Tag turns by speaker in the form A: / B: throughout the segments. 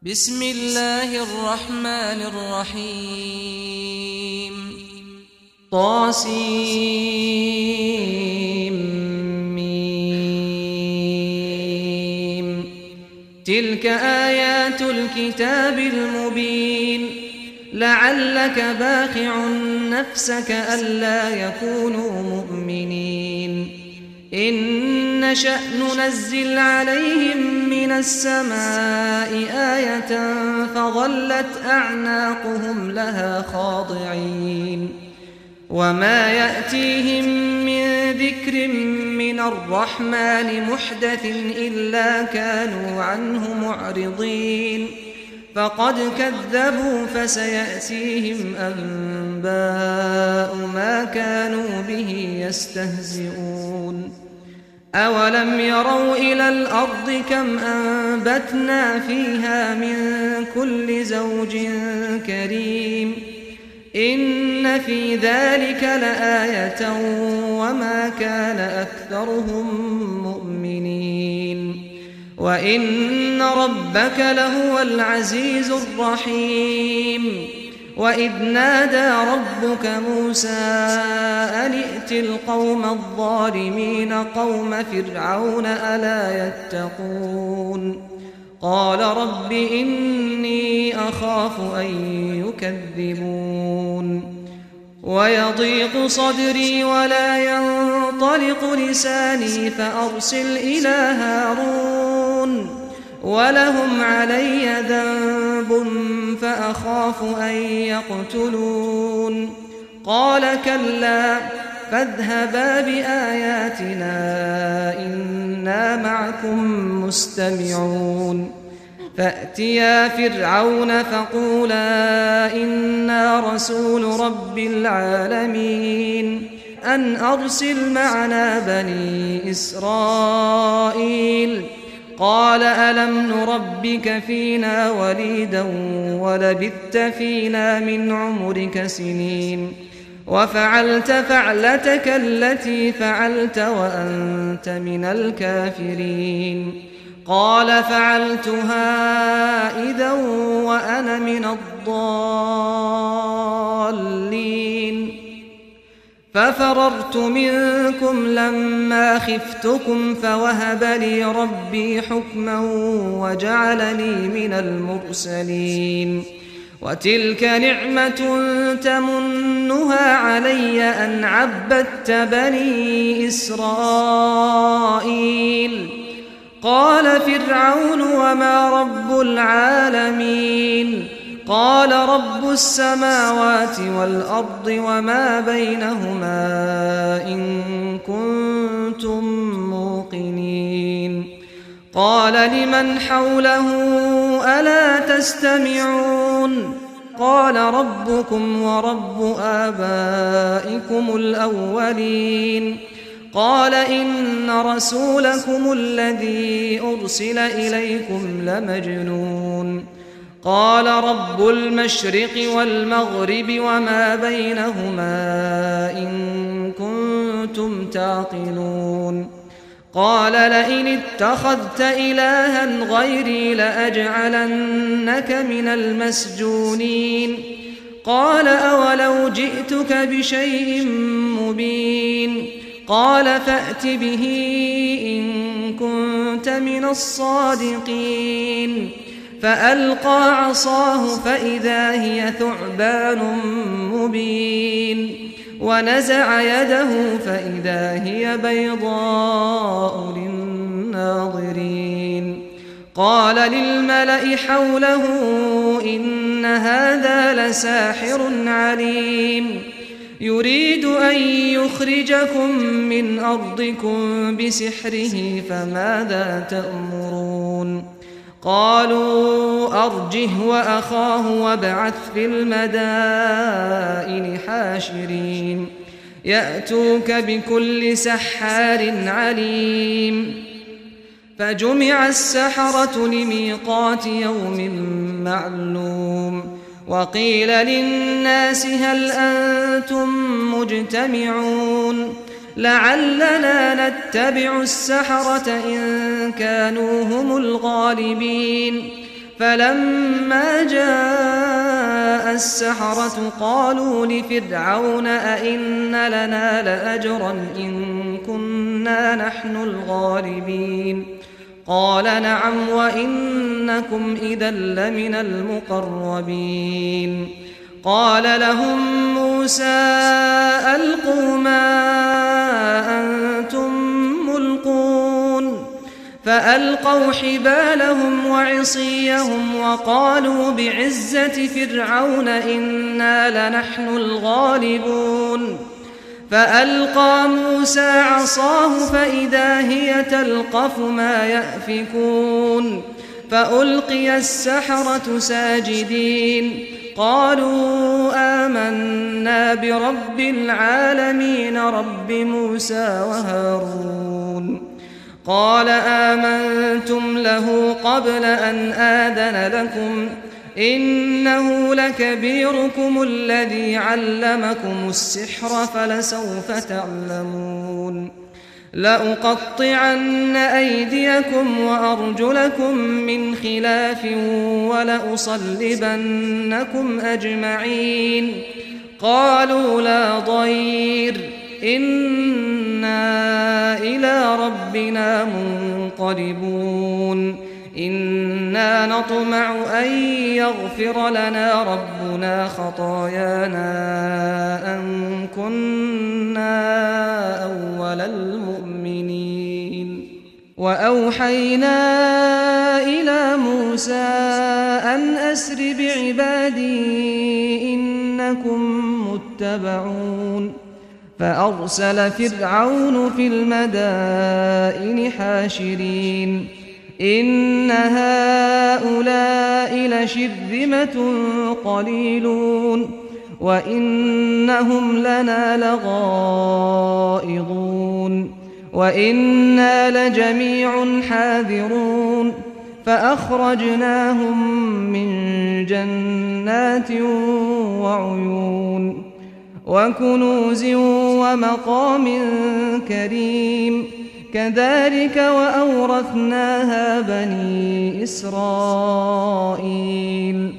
A: بسم الله الرحمن الرحيم طاسيم تلك آيات الكتاب المبين لعلك باخع نفسك ألا يكونوا مؤمنين إن نشأ ننزل عليهم من السماء آية فظلت أعناقهم لها خاضعين وما يأتيهم من ذكر من الرحمن محدث إلا كانوا عنه معرضين فقد كذبوا فسيأتيهم أنباء ما كانوا به يستهزئون أولم يروا إلى الأرض كم أنبتنا فيها من كل زوج كريم إن في ذلك لآية وما كان أكثرهم مؤمنين وإن ربك لهو العزيز الرحيم وإذ نادى ربك موسى أن ائت القوم الظالمين قوم فرعون ألا يتقون قال رب إني أخاف أن يكذبون ويضيق صدري ولا ينطلق لساني فأرسل إلى هارون ولهم علي ذنب فأخاف أن يقتلون قال كلا فاذهبا بآياتنا إنا معكم مستمعون فأتيا فرعون فقولا إنا رسول رب العالمين أن أرسل معنا بني إسرائيل قال ألم نربك فينا وليدا ولبثت فينا من عمرك سنين وفعلت فعلتك التي فعلت وأنت من الكافرين قال فعلتها إذا وأنا من الضالين ففررت منكم لما خفتكم فوهب لي ربي حكما وجعلني من المرسلين وتلك نعمة تمنها علي أن عبدت بني إسرائيل قال فرعون وما رب العالمين قال رب السماوات والأرض وما بينهما إن كنتم موقنين قال لمن حوله ألا تستمعون قال ربكم ورب آبائكم الأولين قال إن رسولكم الذي أرسل إليكم لمجنون قال رب المشرق والمغرب وما بينهما إن كنتم تعقلون قال لئن اتخذت إلها غيري لأجعلنك من المسجونين قال أولو جئتك بشيء مبين قال فأت به إن كنت من الصادقين فألقى عصاه فإذا هي ثعبان مبين ونزع يده فإذا هي بيضاء للناظرين قال للملأ حوله إن هذا لساحر عليم يريد أن يخرجكم من أرضكم بسحره فماذا تأمرون قالوا أرجه وأخاه وابعث في المدائن حاشرين يأتوك بكل سحار عليم فجمع السحرة لميقات يوم معلوم وقيل للناس هل أنتم مجتمعون لعلنا نتبع السحرة إن كانوا هم الغالبين فلما جاء السحرة قالوا لفرعون أئن لنا لأجرا إن كنا نحن الغالبين قال نعم وإنكم إذا لمن المقربين قال لهم موسى ألقوا ما أنتم ملقون فألقوا حبالهم وعصيهم وقالوا بعزة فرعون إنا لنحن الغالبون فألقى موسى عصاه فإذا هي تلقف ما يأفكون فألقي السحرة ساجدين قالوا آمنا برب العالمين رب موسى وهارون قال آمنتم له قبل أن آذن لكم إنه لكبيركم الذي علمكم السحر فلسوف تعلمون لأقطعن أيديكم وأرجلكم من خلاف ولأصلبنكم أجمعين قالوا لا ضير إنا إلى ربنا منقلبون إنا نطمع أن يغفر لنا ربنا خطايانا أن كنا أول المؤمنين وأوحينا إلى موسى أن أسر بعبادي إنكم متبعون فأرسل فرعون في المدائن حاشرين إن هؤلاء لشرذمة قليلون وإنهم لنا لغائظون وإنا لجميع حاذرون فأخرجناهم من جنات وعيون وكنوز ومقام كريم كذلك وأورثناها بني إسرائيل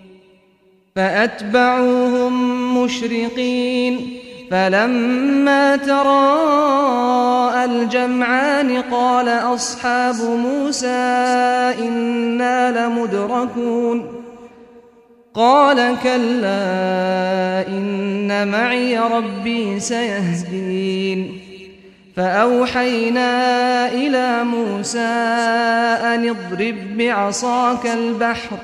A: فأتبعوهم مشرقين فلما تراءى الجمعان قال أصحاب موسى إنا لمدركون قال كلا إن معي ربي سيهدين فأوحينا إلى موسى أن اضرب بعصاك البحر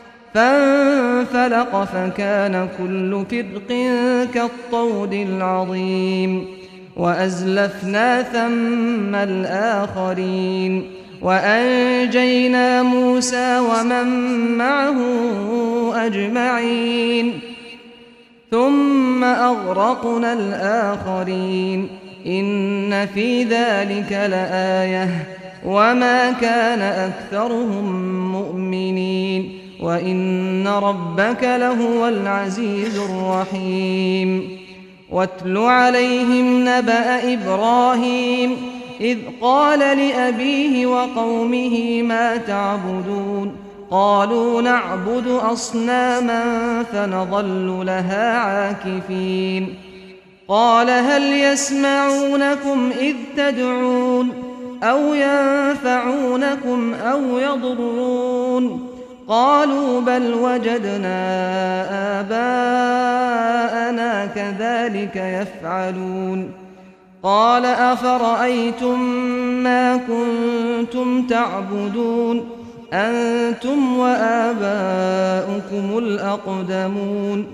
A: فانفلق فكان كل فرق كالطود العظيم وأزلفنا ثم الآخرين وأنجينا موسى ومن معه أجمعين ثم أغرقنا الآخرين إن في ذلك لآية وما كان أكثرهم مؤمنين وإن ربك لهو العزيز الرحيم واتل عليهم نبأ إبراهيم إذ قال لأبيه وقومه ما تعبدون قالوا نعبد أصناما فنظل لها عاكفين قال هل يسمعونكم إذ تدعون أو ينفعونكم أو يضرون قالوا بل وجدنا آباءنا كذلك يفعلون قال أفرأيتم ما كنتم تعبدون أنتم وآباؤكم الأقدمون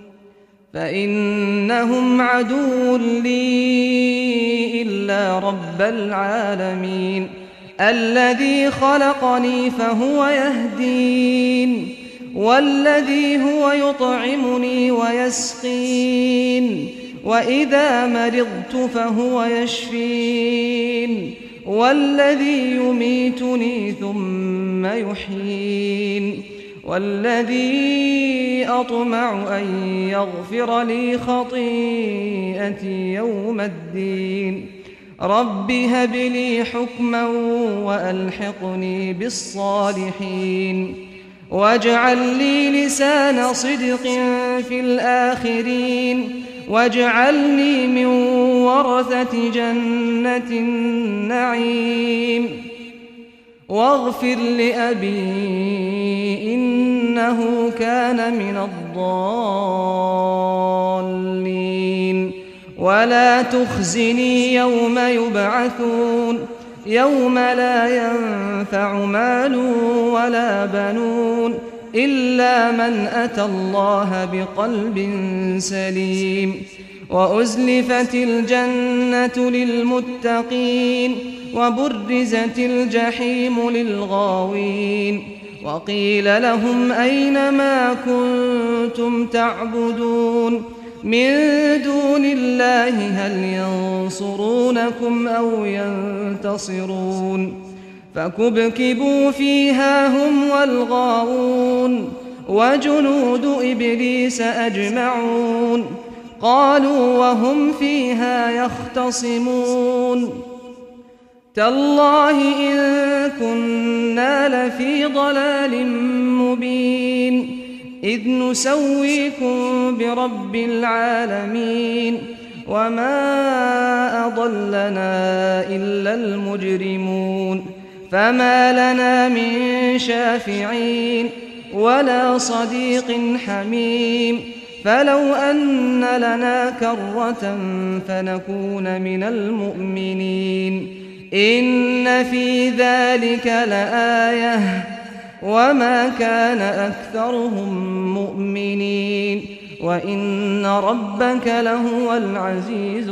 A: فإنهم عدو لي إلا رب العالمين الذي خلقني فهو يهدين والذي هو يطعمني ويسقين وإذا مرضت فهو يشفين والذي يميتني ثم يحيين والذي أطمع أن يغفر لي خطيئتي يوم الدين رب هب لي حكما وألحقني بالصالحين واجعل لي لسان صدق في الآخرين واجعلني من ورثة جنة النعيم واغفر لأبي إنه كان من الضالين ولا تخزني يوم يبعثون يوم لا ينفع مال ولا بنون إلا من أتى الله بقلب سليم وأزلفت الجنة للمتقين وبرزت الجحيم للغاوين وقيل لهم أين ما كنتم تعبدون من دون الله هل ينصرونكم أو ينتصرون فكبكبوا فيها هم والغاوون وجنود إبليس أجمعون قالوا وهم فيها يختصمون تالله إن كنا لفي ضلال مبين إذ نسويكم برب العالمين وما أضلنا إلا المجرمون فما لنا من شافعين ولا صديق حميم فلو أن لنا كرة فنكون من المؤمنين إن في ذلك لآية وما كان أكثرهم مؤمنين وإن ربك لهو العزيز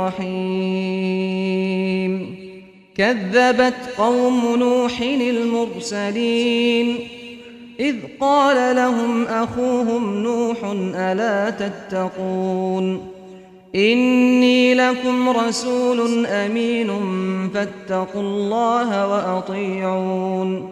A: الرحيم كذبت قوم نوح المرسلين إذ قال لهم أخوهم نوح ألا تتقون إني لكم رسول أمين فاتقوا الله وأطيعون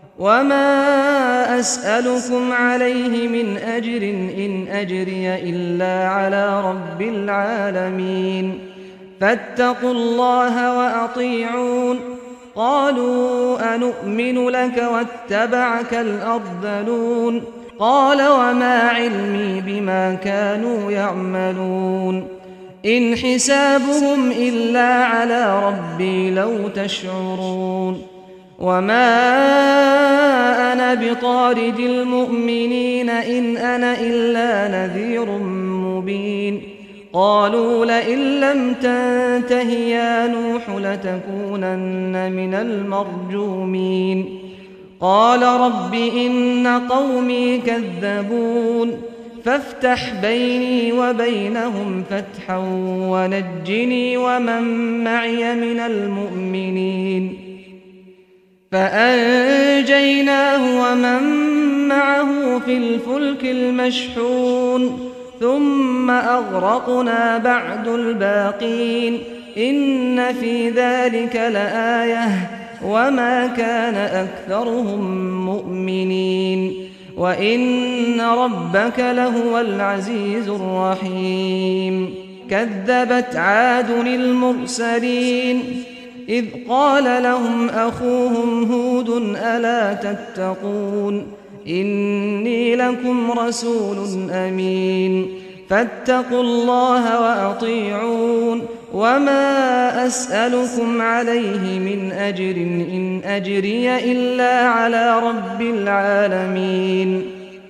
A: وما أسألكم عليه من أجر إن أجري إلا على رب العالمين فاتقوا الله وأطيعون قالوا أنؤمن لك واتبعك الأرذلون قال وما علمي بما كانوا يعملون إن حسابهم إلا على ربي لو تشعرون وما أنا بطارد المؤمنين إن أنا إلا نذير مبين قالوا لئن لم تنته يا نوح لتكونن من المرجومين قال رب إن قومي كذبون فافتح بيني وبينهم فتحا ونجني ومن معي من المؤمنين فأنجيناه ومن معه في الفلك المشحون ثم أغرقنا بعد الباقين إن في ذلك لآية وما كان أكثرهم مؤمنين وإن ربك لهو العزيز الرحيم كذبت عاد المرسلين إذ قال لهم أخوهم هود ألا تتقون إني لكم رسول أمين فاتقوا الله وأطيعون وما أسألكم عليه من أجر إن أجري إلا على رب العالمين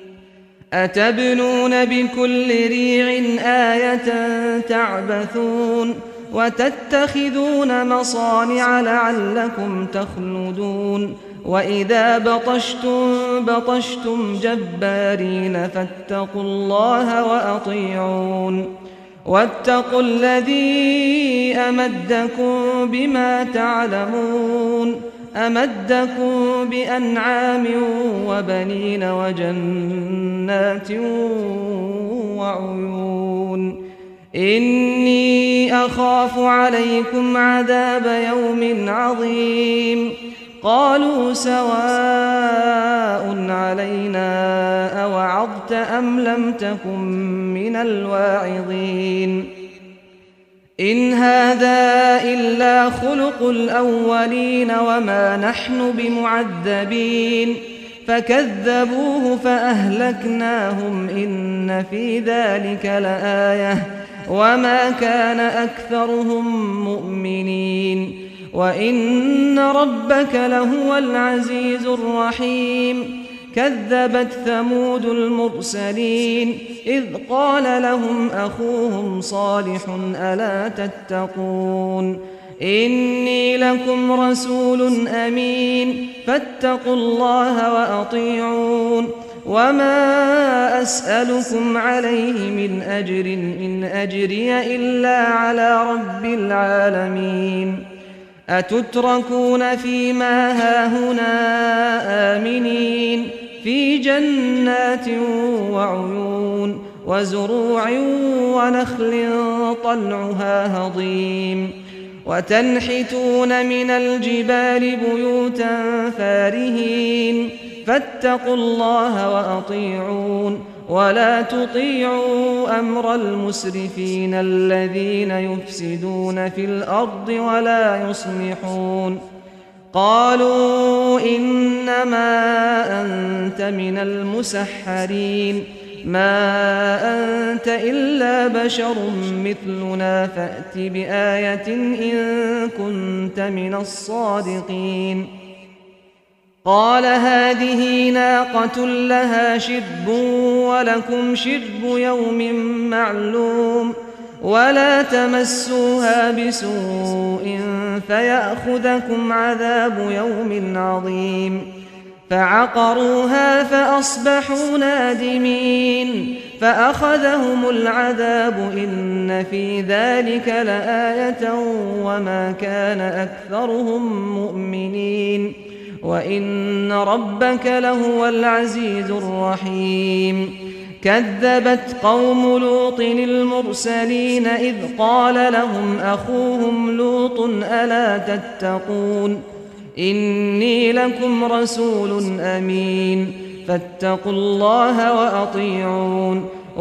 A: أتبنون بكل ريع آية تعبثون وتتخذون مصانع لعلكم تخلدون وإذا بطشتم جبارين فاتقوا الله وأطيعون واتقوا الذي أمدكم بما تعلمون أمدكم بأنعام وبنين وجنات وعيون إني أخاف عليكم عذاب يوم عظيم قالوا سواء علينا أوعظت أم لم تكن من الواعظين إن هذا إلا خلق الأولين وما نحن بمعذبين فكذبوه فأهلكناهم إن في ذلك لآية وما كان أكثرهم مؤمنين وإن ربك لهو العزيز الرحيم كذبت ثمود المرسلين إذ قال لهم أخوهم صالح ألا تتقون إني لكم رسول أمين فاتقوا الله وأطيعون وما أسألكم عليه من أجر إن أجري إلا على رب العالمين أتتركون فيما هاهنا آمنين في جنات وعيون وزروع ونخل طلعها هضيم وتنحتون من الجبال بيوتا فارهين فاتقوا الله وأطيعون ولا تطيعوا أمر المسرفين الذين يفسدون في الأرض ولا يصلحون قالوا إنما أنت من المسحرين ما أنت إلا بشر مثلنا فأت بآية إن كنت من الصادقين قال هذه ناقة لها شرب ولكم شرب يوم معلوم ولا تمسوها بسوء فيأخذكم عذاب يوم عظيم فعقروها فأصبحوا نادمين فأخذهم العذاب إن في ذلك لآية وما كان أكثرهم مؤمنين وإن ربك لهو العزيز الرحيم كذبت قوم لوط المرسلين إذ قال لهم أخوهم لوط ألا تتقون إني لكم رسول أمين فاتقوا الله وأطيعون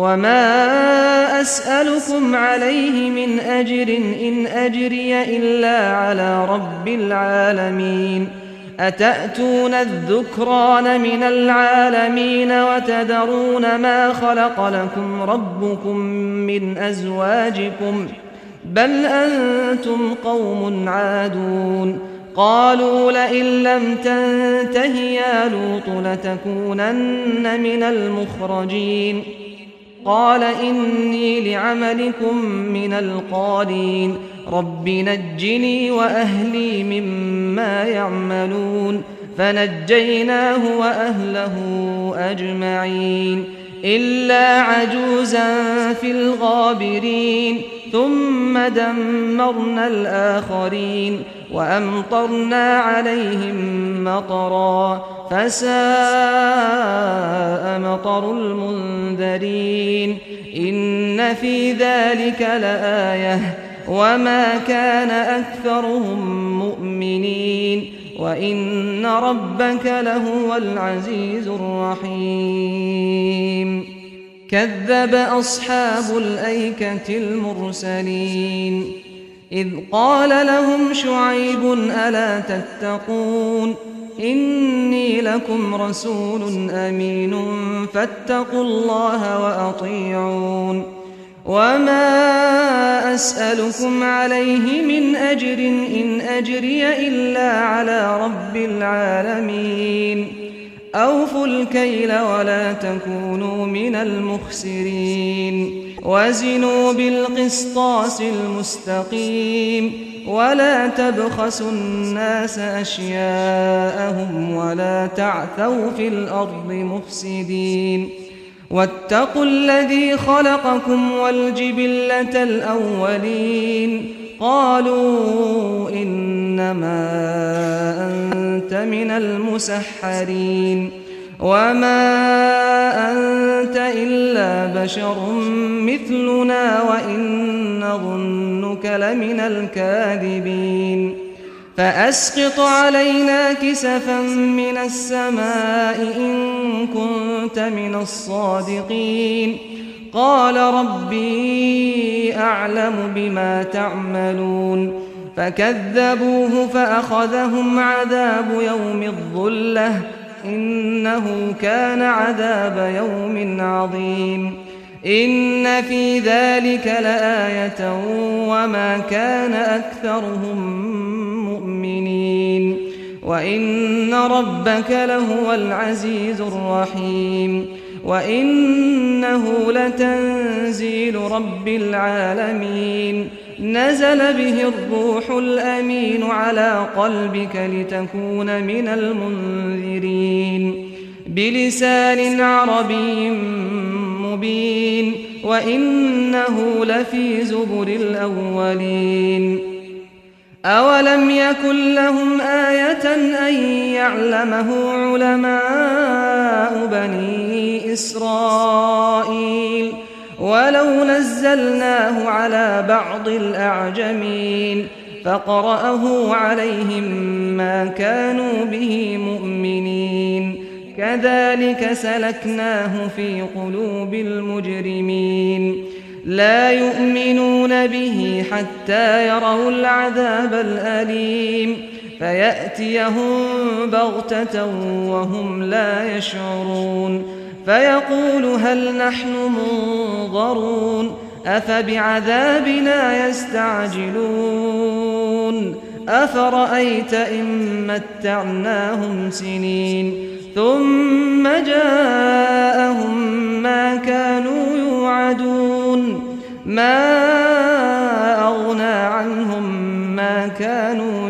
A: وما أسألكم عليه من أجر إن أجري إلا على رب العالمين أتأتون الذكران من العالمين وتذرون ما خلق لكم ربكم من أزواجكم بل أنتم قوم عادون قالوا لئن لم تنته يا لوط لتكونن من المخرجين قال إني لعملكم من القالين رب نجني وأهلي مما يعملون فنجيناه وأهله أجمعين إلا عجوزا في الغابرين ثم دمرنا الآخرين وأمطرنا عليهم مطرا فساء مطر المنذرين إن في ذلك لآية وما كان أكثرهم مؤمنين وإن ربك لهو العزيز الرحيم كذب أصحاب الأيكة المرسلين إذ قال لهم شعيب ألا تتقون إني لكم رسول أمين فاتقوا الله وأطيعون وما أسألكم عليه من أجر إن أجري إلا على رب العالمين أوفوا الكيل ولا تكونوا من المخسرين وزنوا بالقسطاس المستقيم ولا تبخسوا الناس أشياءهم ولا تعثوا في الأرض مفسدين واتقوا الذي خلقكم والجبلة الأولين قالوا إنما أنت من المسحرين وما أنت إلا بشر مثلنا وإن نظنك لمن الكاذبين فأسقط علينا كسفا من السماء إن كنت من الصادقين قال ربي أعلم بما تعملون فكذبوه فأخذهم عذاب يوم الظلة إنه كان عذاب يوم عظيم إن في ذلك لآية وما كان أكثرهم مؤمنين وإن ربك لهو العزيز الرحيم وإنه لتنزيل رب العالمين نزل به الروح الأمين على قلبك لتكون من المنذرين بلسان عربي مبين وإنه لفي زبر الأولين أولم يكن لهم آية أن يعلمه علماء بني إسرائيل ولو نزلناه على بعض الأعجمين فقرأه عليهم ما كانوا به مؤمنين كذلك سلكناه في قلوب المجرمين لا يؤمنون به حتى يروا العذاب الأليم فيأتيهم بغتة وهم لا يشعرون فيقول هل نحن منظرون أفبعذابنا يستعجلون أفرأيت إن متعناهم سنين ثم جاءهم ما كانوا يوعدون ما أغنى عنهم ما كانوا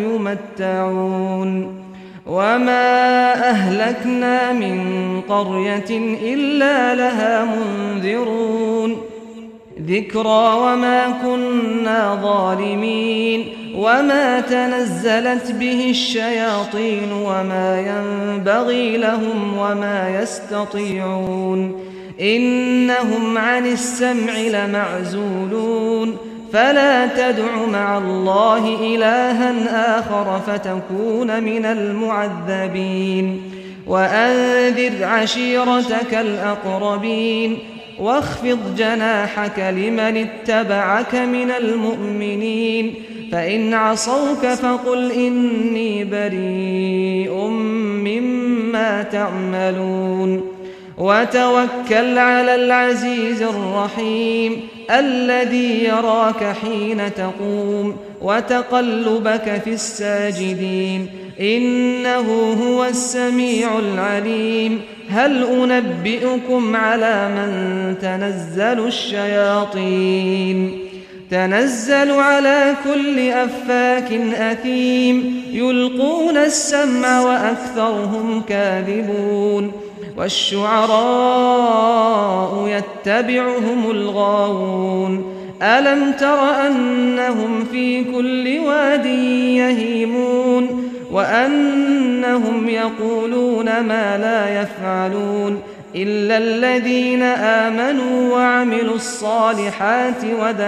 A: يمتعون وما أهلكنا من قرية إلا لها منذرون ذكرى وما كنا ظالمين وما تنزلت به الشياطين وما ينبغي لهم وما يستطيعون إنهم عن السمع لمعزولون فلا تدع مع الله إلها آخر فتكون من المعذبين وأنذر عشيرتك الأقربين واخفض جناحك لمن اتبعك من المؤمنين فإن عصوك فقل إني بريء مما تعملون وتوكل على العزيز الرحيم الذي يراك حين تقوم وتقلبك في الساجدين إنه هو السميع العليم هل أنبئكم على من تنزل الشياطين تنزل على كل أفاك أثيم يلقون السمع وأكثرهم كاذبون والشعراء يتبعهم الغاوون ألم تر أنهم في كل واد يهيمون وأنهم يقولون ما لا يفعلون إلا الذين آمنوا وعملوا الصالحات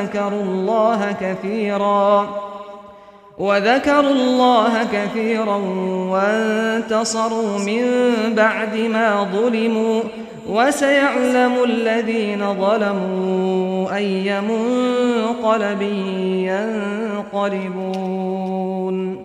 A: وذكروا الله كثيرا وانتصروا من بعد ما ظلموا وسيعلم الذين ظلموا أي منقلب ينقلبون